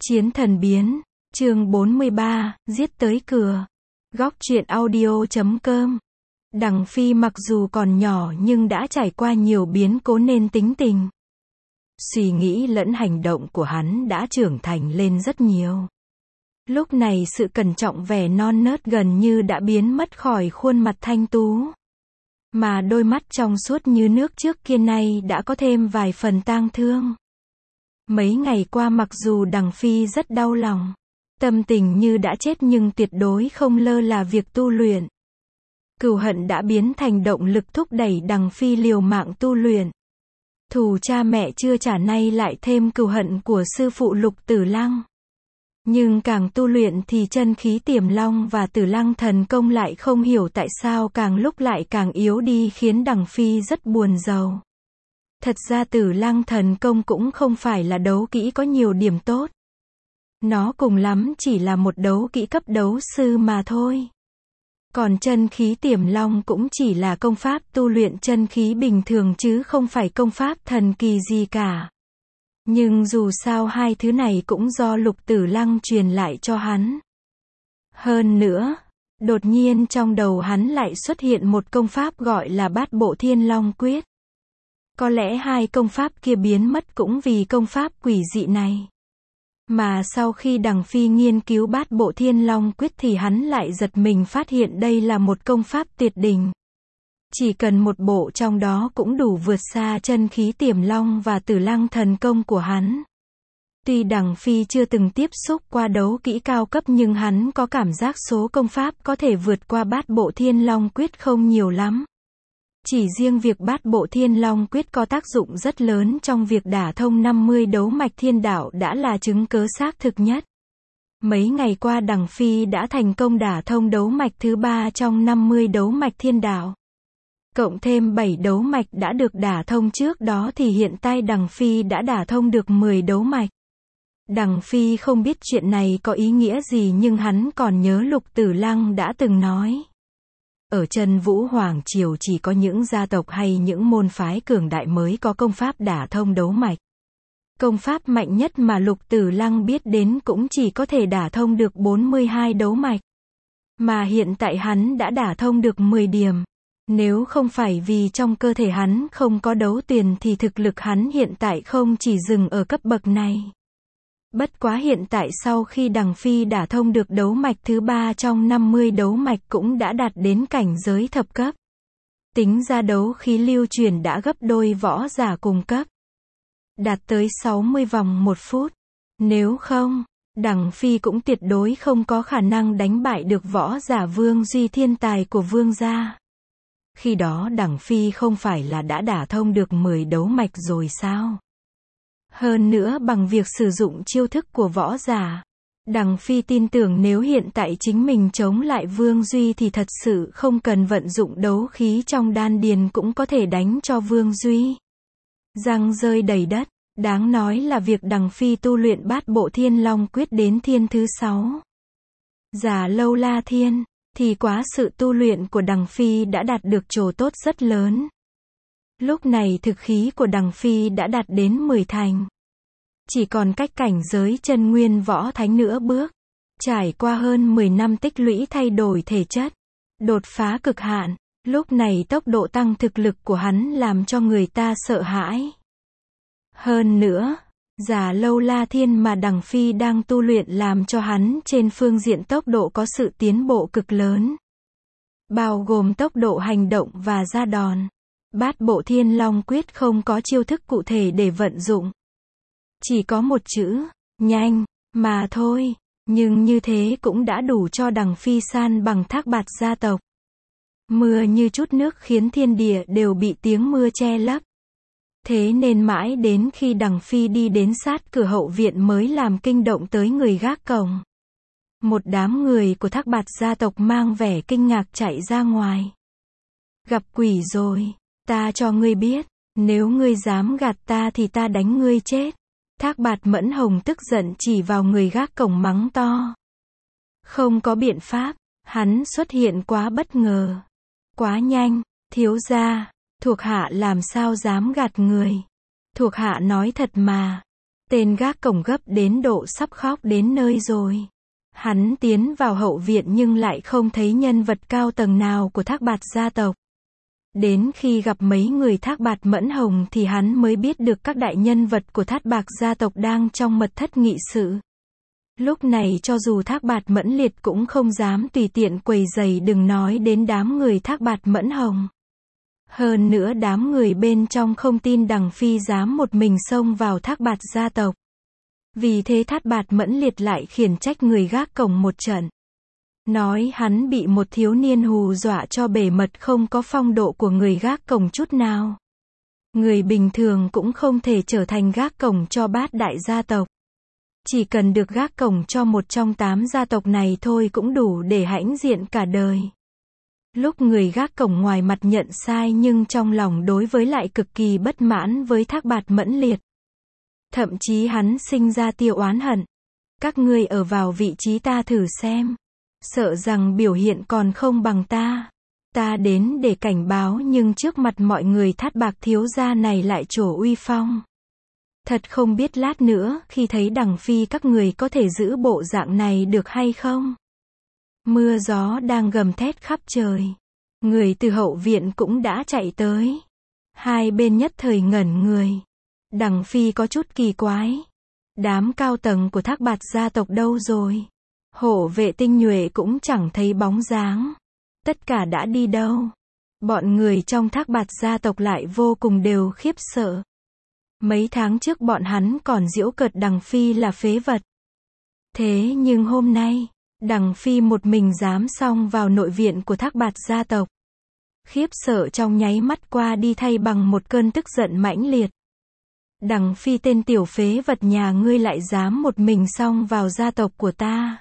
Chiến thần biến, chương 43, giết tới cửa. Góc truyện audio.com. Đằng Phi mặc dù còn nhỏ nhưng đã trải qua nhiều biến cố nên tính tình, suy nghĩ lẫn hành động của hắn đã trưởng thành lên rất nhiều. Lúc này sự cẩn trọng vẻ non nớt gần như đã biến mất khỏi khuôn mặt thanh tú. Mà đôi mắt trong suốt như nước trước kia nay đã có thêm vài phần tang thương. Mấy ngày qua mặc dù Đằng Phi rất đau lòng, tâm tình như đã chết nhưng tuyệt đối không lơ là việc tu luyện. Cừu hận đã biến thành động lực thúc đẩy Đằng Phi liều mạng tu luyện. Thù cha mẹ chưa trả nay lại thêm cừu hận của sư phụ Lục Tử Lăng. Nhưng càng tu luyện thì chân khí Tiềm Long và Tử Lăng thần công lại không hiểu tại sao càng lúc lại càng yếu đi khiến Đằng Phi rất buồn rầu. Thật ra Tử Lăng thần công cũng không phải là đấu kỹ có nhiều điểm tốt. Nó cùng lắm chỉ là một đấu kỹ cấp đấu sư mà thôi. Còn chân khí Tiềm Long cũng chỉ là công pháp tu luyện chân khí bình thường chứ không phải công pháp thần kỳ gì cả. Nhưng dù sao hai thứ này cũng do Lục Tử Lăng truyền lại cho hắn. Hơn nữa, đột nhiên trong đầu hắn lại xuất hiện một công pháp gọi là Bát Bộ Thiên Long Quyết. Có lẽ hai công pháp kia biến mất cũng vì công pháp quỷ dị này. Mà sau khi Đằng Phi nghiên cứu Bát Bộ Thiên Long Quyết thì hắn lại giật mình phát hiện đây là một công pháp tuyệt đỉnh. Chỉ cần một bộ trong đó cũng đủ vượt xa chân khí Tiềm Long và Tử Lăng thần công của hắn. Tuy Đằng Phi chưa từng tiếp xúc qua đấu kỹ cao cấp nhưng hắn có cảm giác số công pháp có thể vượt qua Bát Bộ Thiên Long Quyết không nhiều lắm. Chỉ riêng việc Bát Bộ Thiên Long Quyết có tác dụng rất lớn trong việc đả thông 50 đấu mạch thiên đạo đã là chứng cớ xác thực nhất. Mấy ngày qua Đằng Phi đã thành công đả thông đấu mạch thứ 3 trong 50 đấu mạch thiên đạo. Cộng thêm 7 đấu mạch đã được đả thông trước đó thì hiện tại Đằng Phi đã đả thông được 10 đấu mạch. Đằng Phi không biết chuyện này có ý nghĩa gì nhưng hắn còn nhớ Lục Tử Lăng đã từng nói. Ở Chân Vũ Hoàng Triều chỉ có những gia tộc hay những môn phái cường đại mới có công pháp đả thông đấu mạch. Công pháp mạnh nhất mà Lục Tử Lăng biết đến cũng chỉ có thể đả thông được 42 đấu mạch. Mà hiện tại hắn đã đả thông được 10 điểm. Nếu không phải vì trong cơ thể hắn không có đấu tuyền thì thực lực hắn hiện tại không chỉ dừng ở cấp bậc này. Bất quá hiện tại sau khi Đằng Phi đả thông được đấu mạch thứ 3 trong 50 đấu mạch cũng đã đạt đến cảnh giới thập cấp. Tính ra đấu khí lưu truyền đã gấp đôi võ giả cùng cấp. Đạt tới 60 vòng 1 phút. Nếu không, Đằng Phi cũng tuyệt đối không có khả năng đánh bại được võ giả Vương Duy thiên tài của Vương gia. Khi đó Đằng Phi không phải là đã đả thông được 10 đấu mạch rồi sao? Hơn nữa bằng việc sử dụng chiêu thức của võ giả, Đằng Phi tin tưởng nếu hiện tại chính mình chống lại Vương Duy thì thật sự không cần vận dụng đấu khí trong đan điền cũng có thể đánh cho Vương Duy răng rơi đầy đất. Đáng nói là việc Đằng Phi tu luyện Bát Bộ Thiên Long Quyết đến thiên thứ 6. Già Lâu La Thiên, thì quá sự tu luyện của Đằng Phi đã đạt được chỗ tốt rất lớn. Lúc này thực khí của Đằng Phi đã đạt đến 10 thành. Chỉ còn cách cảnh giới chân nguyên võ thánh nữa bước. Trải qua hơn 10 năm tích lũy thay đổi thể chất, đột phá cực hạn, lúc này tốc độ tăng thực lực của hắn làm cho người ta sợ hãi. Hơn nữa, Già Lâu La Thiên mà Đằng Phi đang tu luyện làm cho hắn trên phương diện tốc độ có sự tiến bộ cực lớn. Bao gồm tốc độ hành động và ra đòn. Bát Bộ Thiên Long Quyết không có chiêu thức cụ thể để vận dụng. Chỉ có một chữ, nhanh, mà thôi. Nhưng như thế cũng đã đủ cho Đằng Phi san bằng Thác Bạt gia tộc. Mưa như chút nước khiến thiên địa đều bị tiếng mưa che lấp. Thế nên mãi đến khi Đằng Phi đi đến sát cửa hậu viện mới làm kinh động tới người gác cổng. Một đám người của Thác Bạt gia tộc mang vẻ kinh ngạc chạy ra ngoài. Gặp quỷ rồi, ta cho ngươi biết, nếu ngươi dám gạt ta thì ta đánh ngươi chết. Thác Bạt Mẫn Hồng tức giận chỉ vào người gác cổng mắng to. Không có biện pháp, hắn xuất hiện quá bất ngờ. Quá nhanh, thiếu gia, thuộc hạ làm sao dám gạt người. Thuộc hạ nói thật mà. Tên gác cổng gấp đến độ sắp khóc đến nơi rồi. Hắn tiến vào hậu viện nhưng lại không thấy nhân vật cao tầng nào của Thác Bạt gia tộc. Đến khi gặp mấy người Thác Bạt Mẫn Hồng thì hắn mới biết được các đại nhân vật của Thác Bạt gia tộc đang trong mật thất nghị sự. Lúc này cho dù Thác Bạt Mẫn Liệt cũng không dám tùy tiện quầy rầy, đừng nói đến đám người Thác Bạt Mẫn Hồng. Hơn nữa đám người bên trong không tin Đằng Phi dám một mình xông vào Thác Bạt gia tộc. Vì thế Thác Bạt Mẫn Liệt lại khiển trách người gác cổng một trận. Nói hắn bị một thiếu niên hù dọa cho bề mật, không có phong độ của người gác cổng chút nào. Người bình thường cũng không thể trở thành gác cổng cho bát đại gia tộc. Chỉ cần được gác cổng cho một trong 8 gia tộc này thôi cũng đủ để hãnh diện cả đời. Lúc người gác cổng ngoài mặt nhận sai nhưng trong lòng đối với lại cực kỳ bất mãn với Thác Bạt Mẫn Liệt. Thậm chí hắn sinh ra tiêu oán hận. Các ngươi ở vào vị trí ta thử xem. Sợ rằng biểu hiện còn không bằng ta. Ta đến để cảnh báo nhưng trước mặt mọi người Thác Bạt thiếu gia này lại trổ uy phong. Thật không biết lát nữa khi thấy Đằng Phi các người có thể giữ bộ dạng này được hay không. Mưa gió đang gầm thét khắp trời. Người từ hậu viện cũng đã chạy tới. Hai bên nhất thời ngẩn người. Đằng Phi có chút kỳ quái. Đám cao tầng của Thác Bạt gia tộc đâu rồi? Hộ vệ tinh nhuệ cũng chẳng thấy bóng dáng. Tất cả đã đi đâu? Bọn người trong Thác Bạt gia tộc lại vô cùng đều khiếp sợ. Mấy tháng trước bọn hắn còn giễu cợt Đằng Phi là phế vật. Thế nhưng hôm nay, Đằng Phi một mình dám xông vào nội viện của Thác Bạt gia tộc. Khiếp sợ trong nháy mắt qua đi thay bằng một cơn tức giận mãnh liệt. Đằng Phi, tên tiểu phế vật nhà ngươi lại dám một mình xông vào gia tộc của ta.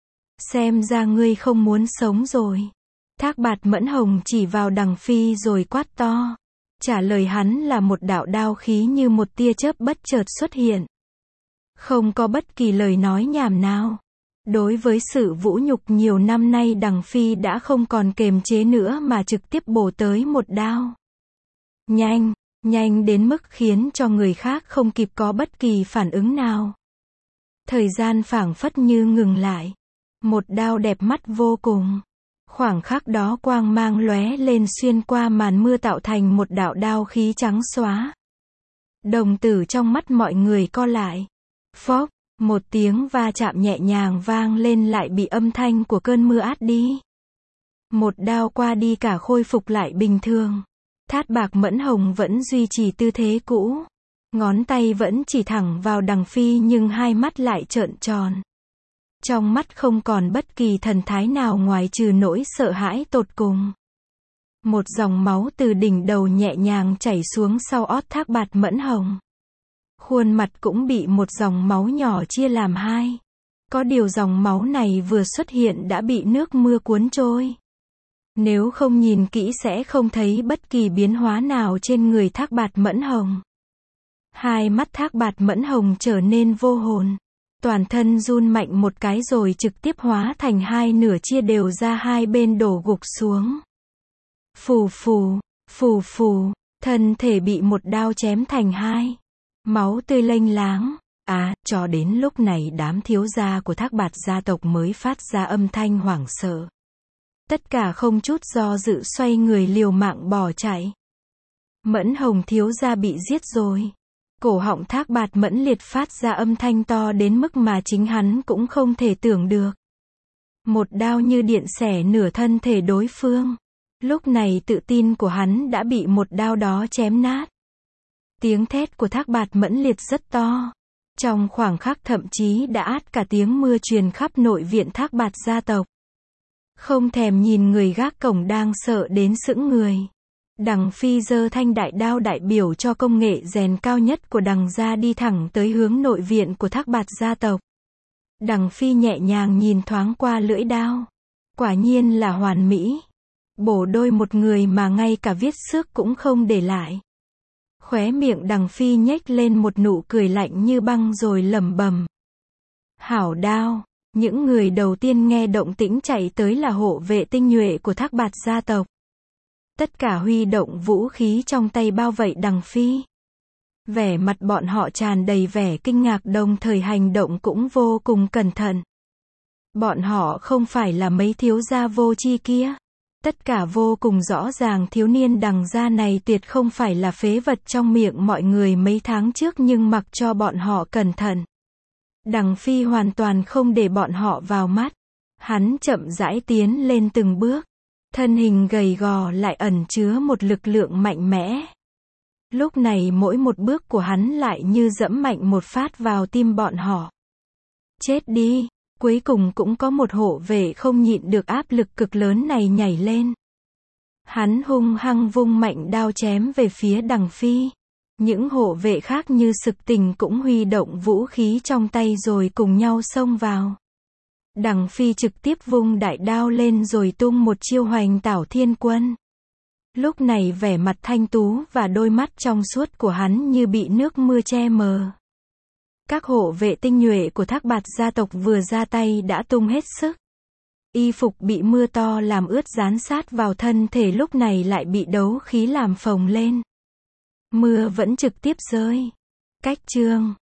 Xem ra ngươi không muốn sống rồi. Thác Bạt Mẫn Hồng chỉ vào Đằng Phi rồi quát to. Trả lời hắn là một đạo đao khí như một tia chớp bất chợt xuất hiện. Không có bất kỳ lời nói nhảm nào. Đối với sự vũ nhục nhiều năm nay Đằng Phi đã không còn kềm chế nữa mà trực tiếp bổ tới một đao. Nhanh, nhanh đến mức khiến cho người khác không kịp có bất kỳ phản ứng nào. Thời gian phảng phất như ngừng lại. Một đao đẹp mắt vô cùng. Khoảng khắc đó quang mang lóe lên xuyên qua màn mưa tạo thành một đạo đao khí trắng xóa. Đồng tử trong mắt mọi người co lại. Phốc, một tiếng va chạm nhẹ nhàng vang lên lại bị âm thanh của cơn mưa át đi. Một đao qua đi cả khôi phục lại bình thường. Thác Bạt Mẫn Hồng vẫn duy trì tư thế cũ. Ngón tay vẫn chỉ thẳng vào Đằng Phi nhưng hai mắt lại trợn tròn. Trong mắt không còn bất kỳ thần thái nào ngoài trừ nỗi sợ hãi tột cùng. Một dòng máu từ đỉnh đầu nhẹ nhàng chảy xuống sau ót Thác Bạt Mẫn Hồng. Khuôn mặt cũng bị một dòng máu nhỏ chia làm hai. Có điều dòng máu này vừa xuất hiện đã bị nước mưa cuốn trôi. Nếu không nhìn kỹ sẽ không thấy bất kỳ biến hóa nào trên người Thác Bạt Mẫn Hồng. Hai mắt Thác Bạt Mẫn Hồng trở nên vô hồn. Toàn thân run mạnh một cái rồi trực tiếp hóa thành hai nửa, chia đều ra hai bên đổ gục xuống. Phù phù, phù phù, thân thể bị một đao chém thành hai. Máu tươi lênh láng. Cho đến lúc này đám thiếu gia của Thác Bạt gia tộc mới phát ra âm thanh hoảng sợ. Tất cả không chút do dự xoay người liều mạng bỏ chạy. Mẫn Hồng thiếu gia bị giết rồi. Cổ họng Thác Bạt Mẫn Liệt phát ra âm thanh to đến mức mà chính hắn cũng không thể tưởng được. Một đao như điện xẻ nửa thân thể đối phương. Lúc này tự tin của hắn đã bị một đao đó chém nát. Tiếng thét của Thác Bạt Mẫn Liệt rất to. Trong khoảng khắc thậm chí đã át cả tiếng mưa truyền khắp nội viện Thác Bạt gia tộc. Không thèm nhìn người gác cổng đang sợ đến sững người. Đằng Phi giơ thanh đại đao đại biểu cho công nghệ rèn cao nhất của Đằng gia đi thẳng tới hướng nội viện của Thác Bạt gia tộc. Đằng Phi nhẹ nhàng nhìn thoáng qua lưỡi đao. Quả nhiên là hoàn mỹ. Bổ đôi một người mà ngay cả vết xước cũng không để lại. Khóe miệng Đằng Phi nhếch lên một nụ cười lạnh như băng rồi lẩm bẩm. Hảo đao. Những người đầu tiên nghe động tĩnh chạy tới là hộ vệ tinh nhuệ của Thác Bạt gia tộc. Tất cả huy động vũ khí trong tay bao vây Đằng Phi. Vẻ mặt bọn họ tràn đầy vẻ kinh ngạc đồng thời hành động cũng vô cùng cẩn thận. Bọn họ không phải là mấy thiếu gia vô tri kia. Tất cả vô cùng rõ ràng thiếu niên Đằng gia này tuyệt không phải là phế vật trong miệng mọi người mấy tháng trước nhưng mặc cho bọn họ cẩn thận. Đằng Phi hoàn toàn không để bọn họ vào mắt. Hắn chậm rãi tiến lên từng bước. Thân hình gầy gò lại ẩn chứa một lực lượng mạnh mẽ. Lúc này mỗi một bước của hắn lại như dẫm mạnh một phát vào tim bọn họ. Chết đi! Cuối cùng cũng có một hộ vệ không nhịn được áp lực cực lớn này nhảy lên. Hắn hung hăng vung mạnh đao chém về phía Đằng Phi. Những hộ vệ khác như Sực Tình cũng huy động vũ khí trong tay rồi cùng nhau xông vào. Đằng Phi trực tiếp vung đại đao lên rồi tung một chiêu Hoành Tảo Thiên Quân. Lúc này vẻ mặt thanh tú và đôi mắt trong suốt của hắn như bị nước mưa che mờ. Các hộ vệ tinh nhuệ của Thác Bạt gia tộc vừa ra tay đã tung hết sức. Y phục bị mưa to làm ướt dán sát vào thân thể lúc này lại bị đấu khí làm phồng lên. Mưa vẫn trực tiếp rơi. Cách chương